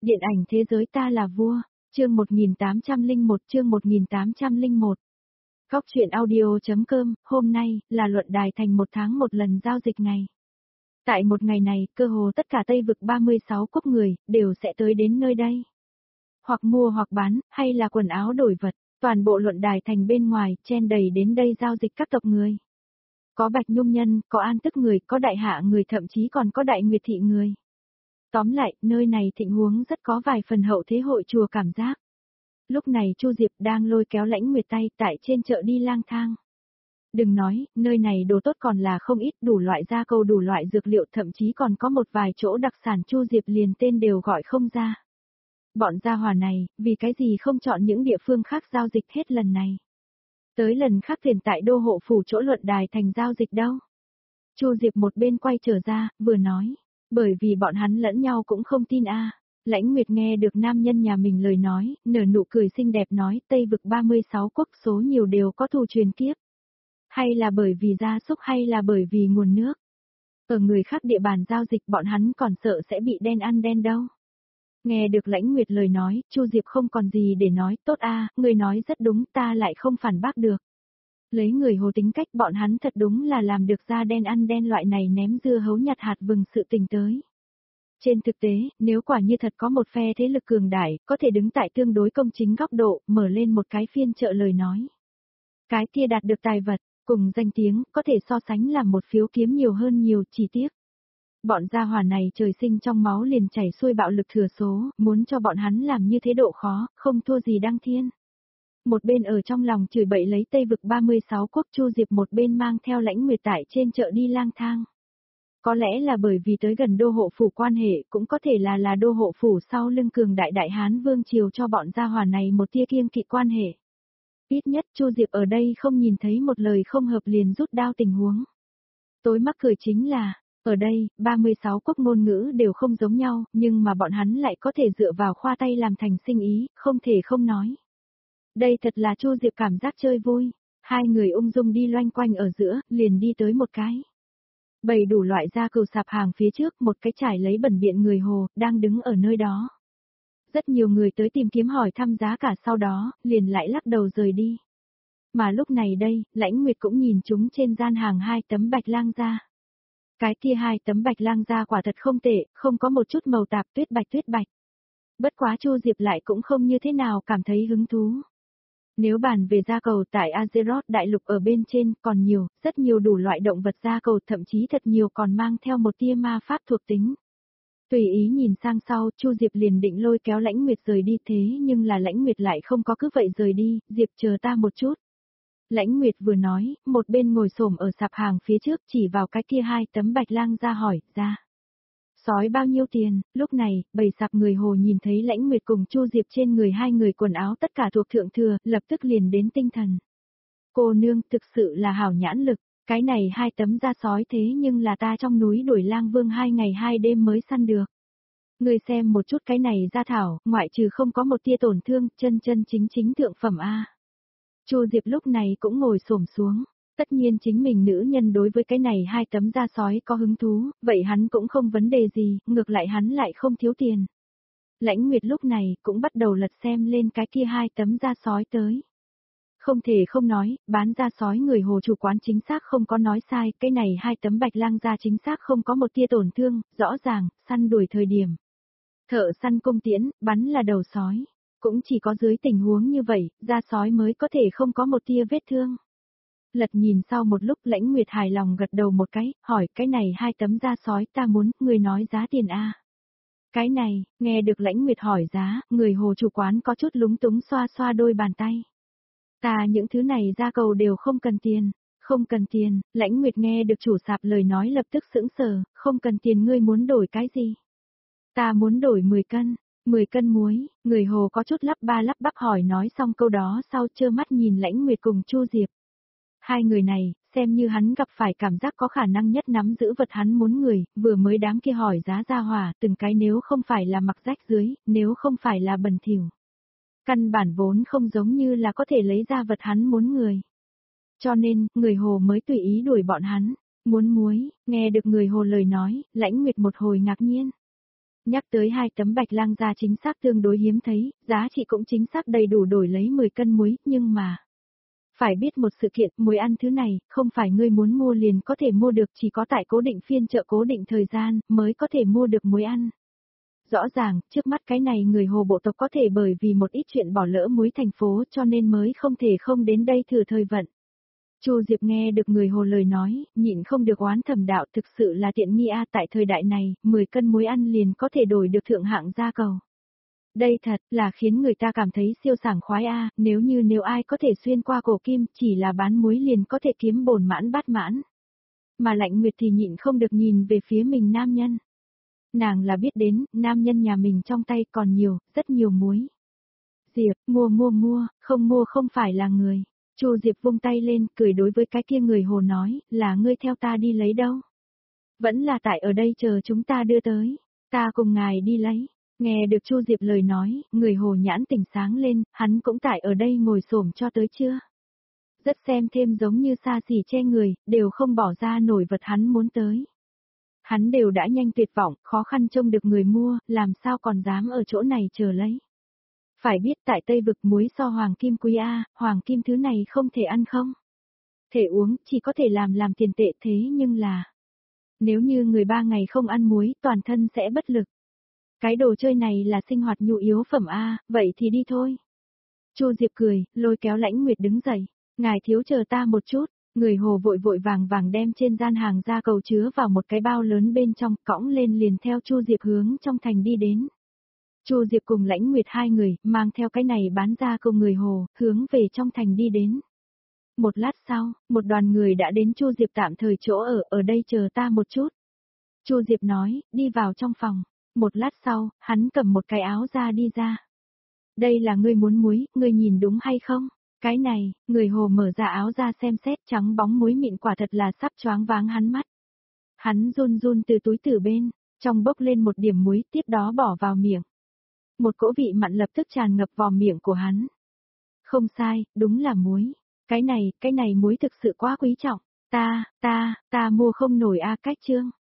Điện ảnh thế giới ta là vua, chương 1801 chương 1801. Góc truyện audio.com, hôm nay, là luận đài thành 1 tháng một lần giao dịch ngày. Tại một ngày này, cơ hồ tất cả Tây vực 36 quốc người, đều sẽ tới đến nơi đây. Hoặc mua hoặc bán, hay là quần áo đổi vật, toàn bộ luận đài thành bên ngoài, chen đầy đến đây giao dịch các tộc người. Có Bạch Nhung nhân, có An Tức người, có Đại Hạ người, thậm chí còn có Đại Nguyệt thị người. Tóm lại, nơi này thịnh huống rất có vài phần hậu thế hội chùa cảm giác. Lúc này Chu Diệp đang lôi kéo Lãnh Nguyệt tay tại trên chợ đi lang thang. Đừng nói, nơi này đồ tốt còn là không ít, đủ loại gia cầu, đủ loại dược liệu, thậm chí còn có một vài chỗ đặc sản Chu Diệp liền tên đều gọi không ra. Bọn gia hỏa này, vì cái gì không chọn những địa phương khác giao dịch hết lần này. Tới lần khác liền tại đô hộ phủ chỗ luận đài thành giao dịch đâu. Chu Diệp một bên quay trở ra, vừa nói. Bởi vì bọn hắn lẫn nhau cũng không tin a. Lãnh Nguyệt nghe được nam nhân nhà mình lời nói, nở nụ cười xinh đẹp nói, Tây vực 36 quốc số nhiều đều có thù truyền kiếp. Hay là bởi vì gia súc, hay là bởi vì nguồn nước. Ở người khác địa bàn giao dịch bọn hắn còn sợ sẽ bị đen ăn đen đâu. Nghe được Lãnh Nguyệt lời nói, Chu Diệp không còn gì để nói, tốt a, người nói rất đúng, ta lại không phản bác được. Lấy người Hồ tính cách, bọn hắn thật đúng là làm được ra đen ăn đen loại này ném dưa hấu nhặt hạt vừng sự tình tới. Trên thực tế, nếu quả như thật có một phe thế lực cường đại, có thể đứng tại tương đối công chính góc độ, mở lên một cái phiên chợ lời nói. Cái kia đạt được tài vật, cùng danh tiếng, có thể so sánh là một phiếu kiếm nhiều hơn nhiều, chỉ tiếc. Bọn gia hỏa này trời sinh trong máu liền chảy xuôi bạo lực thừa số, muốn cho bọn hắn làm như thế độ khó, không thua gì Đăng Thiên. Một bên ở trong lòng chửi bậy lấy Tây vực 36 quốc, Chu Diệp một bên mang theo Lãnh Nguyệt tại trên chợ đi lang thang. Có lẽ là bởi vì tới gần đô hộ phủ quan hệ, cũng có thể là đô hộ phủ sau lưng cường đại Đại Hán Vương Triều cho bọn gia hỏa này một tia kiêng kỵ quan hệ. Ít nhất Chu Diệp ở đây không nhìn thấy một lời không hợp liền rút đao tình huống. Tối mắc cười chính là, ở đây, 36 quốc ngôn ngữ đều không giống nhau, nhưng mà bọn hắn lại có thể dựa vào khoa tay làm thành sinh ý, không thể không nói. Đây thật là Chu Diệp cảm giác chơi vui. Hai người ung dung đi loanh quanh ở giữa, liền đi tới một cái. Bày đủ loại gia cừu sạp hàng phía trước, một cái trải lấy bẩn biện người Hồ, đang đứng ở nơi đó. Rất nhiều người tới tìm kiếm hỏi thăm giá cả, sau đó, liền lại lắc đầu rời đi. Mà lúc này đây, Lãnh Nguyệt cũng nhìn chúng trên gian hàng 2 tấm bạch lang da. Cái kia 2 tấm bạch lang da quả thật không tệ, không có một chút màu tạp, tuyết bạch. Bất quá Chu Diệp lại cũng không như thế nào cảm thấy hứng thú. Nếu bàn về gia cầu tại Azeroth đại lục ở bên trên còn nhiều, rất nhiều đủ loại động vật gia cầu, thậm chí thật nhiều còn mang theo một tia ma pháp thuộc tính. Tùy ý nhìn sang sau, Chu Diệp liền định lôi kéo Lãnh Nguyệt rời đi, thế nhưng là Lãnh Nguyệt lại không có cứ vậy rời đi, Diệp chờ ta một chút. Lãnh Nguyệt vừa nói, một bên ngồi xổm ở sạp hàng phía trước chỉ vào cái kia 2 tấm bạch lang ra hỏi, ra. Sói bao nhiêu tiền? Lúc này, bầy sạp người Hồ nhìn thấy Lãnh Nguyệt cùng Chu Diệp trên người hai người quần áo tất cả thuộc thượng thừa, lập tức liền đến tinh thần. Cô nương thực sự là hảo nhãn lực, cái này 2 tấm da sói thế nhưng là ta trong núi đuổi lang vương 2 ngày 2 đêm mới săn được. Người xem một chút cái này da thảo, ngoại trừ không có một tia tổn thương, chân chính thượng phẩm a. Chu Diệp lúc này cũng ngồi xổm xuống. Tất nhiên chính mình nữ nhân đối với cái này 2 tấm da sói có hứng thú, vậy hắn cũng không vấn đề gì, ngược lại hắn lại không thiếu tiền. Lãnh Nguyệt lúc này cũng bắt đầu lật xem lên cái kia 2 tấm da sói tới. Không thể không nói, bán da sói người Hồ chủ quán chính xác không có nói sai, cái này 2 tấm bạch lang da chính xác không có một tia tổn thương, rõ ràng, săn đuổi thời điểm. Thợ săn cung tiễn, bắn là đầu sói. Cũng chỉ có dưới tình huống như vậy, da sói mới có thể không có một tia vết thương. Lật nhìn sau một lúc, Lãnh Nguyệt hài lòng gật đầu một cái, hỏi cái này 2 tấm da sói ta muốn, người nói giá tiền a. Cái này, nghe được Lãnh Nguyệt hỏi giá, người Hồ chủ quán có chút lúng túng xoa xoa đôi bàn tay. Ta những thứ này ra cầu đều không cần tiền, không cần tiền, Lãnh Nguyệt nghe được chủ sạp lời nói lập tức sững sờ, không cần tiền ngươi muốn đổi cái gì? Ta muốn đổi 10 cân. 10 cân muối, người Hồ có chút lắp ba lắp bắp hỏi nói xong câu đó sau trơ mắt nhìn Lãnh Nguyệt cùng Chu Diệp. Hai người này, xem như hắn gặp phải cảm giác có khả năng nhất nắm giữ vật hắn muốn người, vừa mới đám kia hỏi giá ra hỏa, từng cái nếu không phải là mặc rách dưới, nếu không phải là bẩn thỉu. Căn bản vốn không giống như là có thể lấy ra vật hắn muốn người. Cho nên, người Hồ mới tùy ý đuổi bọn hắn, muốn muối, nghe được người Hồ lời nói, Lãnh Nguyệt một hồi ngạc nhiên. Nhắc tới 2 tấm bạch lang gia chính xác tương đối hiếm thấy, giá trị cũng chính xác đầy đủ đổi lấy 10 cân muối, nhưng mà... Phải biết một sự kiện, muối ăn thứ này, không phải ngươi muốn mua liền có thể mua được, chỉ có tại cố định phiên chợ cố định thời gian, mới có thể mua được muối ăn. Rõ ràng, trước mắt cái này người Hồ bộ tộc có thể bởi vì một ít chuyện bỏ lỡ muối thành phố cho nên mới không thể không đến đây thử thời vận. Chu Diệp nghe được người Hồ lời nói, nhịn không được oán thầm đạo, thực sự là tiện nghi a, tại thời đại này, 10 cân muối ăn liền có thể đổi được thượng hạng gia cầu. Đây thật là khiến người ta cảm thấy siêu sảng khoái a, nếu ai có thể xuyên qua cổ kim, chỉ là bán muối liền có thể kiếm bổn mãn bát mãn. Mà Lạnh Nguyệt thì nhịn không được nhìn về phía mình nam nhân. Nàng là biết đến, nam nhân nhà mình trong tay còn nhiều, rất nhiều muối. Diệp, mua, không mua không phải là người. Chu Diệp vung tay lên, cười đối với cái kia người Hồ nói, là ngươi theo ta đi lấy đâu. Vẫn là tại ở đây chờ chúng ta đưa tới, ta cùng ngài đi lấy. Nghe được Chu Diệp lời nói, người Hồ nhãn tỉnh sáng lên, hắn cũng tại ở đây ngồi xổm cho tới chưa. Rất xem thêm giống như xa xỉ che người, đều không bỏ ra nổi vật hắn muốn tới. Hắn đều đã nhanh tuyệt vọng, khó khăn trông được người mua, làm sao còn dám ở chỗ này chờ lấy. Phải biết tại Tây Vực muối so hoàng kim quý a, hoàng kim thứ này không thể ăn không. Thể uống, chỉ có thể làm tiền tệ thế nhưng là... Nếu như người 3 ngày không ăn muối, toàn thân sẽ bất lực. Cái đồ chơi này là sinh hoạt nhu yếu phẩm a, vậy thì đi thôi. Chu Diệp cười, lôi kéo Lãnh Nguyệt đứng dậy. Ngài thiếu chờ ta một chút. Người Hồ vội vội vàng đem trên gian hàng ra cầu chứa vào một cái bao lớn bên trong, cõng lên liền theo Chu Diệp hướng trong thành đi đến. Chu Diệp cùng Lãnh Nguyệt 2 người, mang theo cái này bán ra cầu người Hồ, hướng về trong thành đi đến. Một lát sau, một đoàn người đã đến Chu Diệp tạm thời chỗ ở đây chờ ta một chút. Chu Diệp nói, đi vào trong phòng. Một lát sau, hắn cầm một cái áo ra đi ra. Đây là ngươi muốn muối, ngươi nhìn đúng hay không? Cái này, người Hồ mở ra áo ra xem xét, trắng bóng muối mịn quả thật là sắp choáng váng hắn mắt. Hắn run từ túi từ bên, trong bốc lên một điểm muối, tiếp đó bỏ vào miệng. Một cỗ vị mặn lập tức tràn ngập vào miệng của hắn. Không sai, đúng là muối. Cái này muối thực sự quá quý trọng. Ta mua không nổi a, cách chương.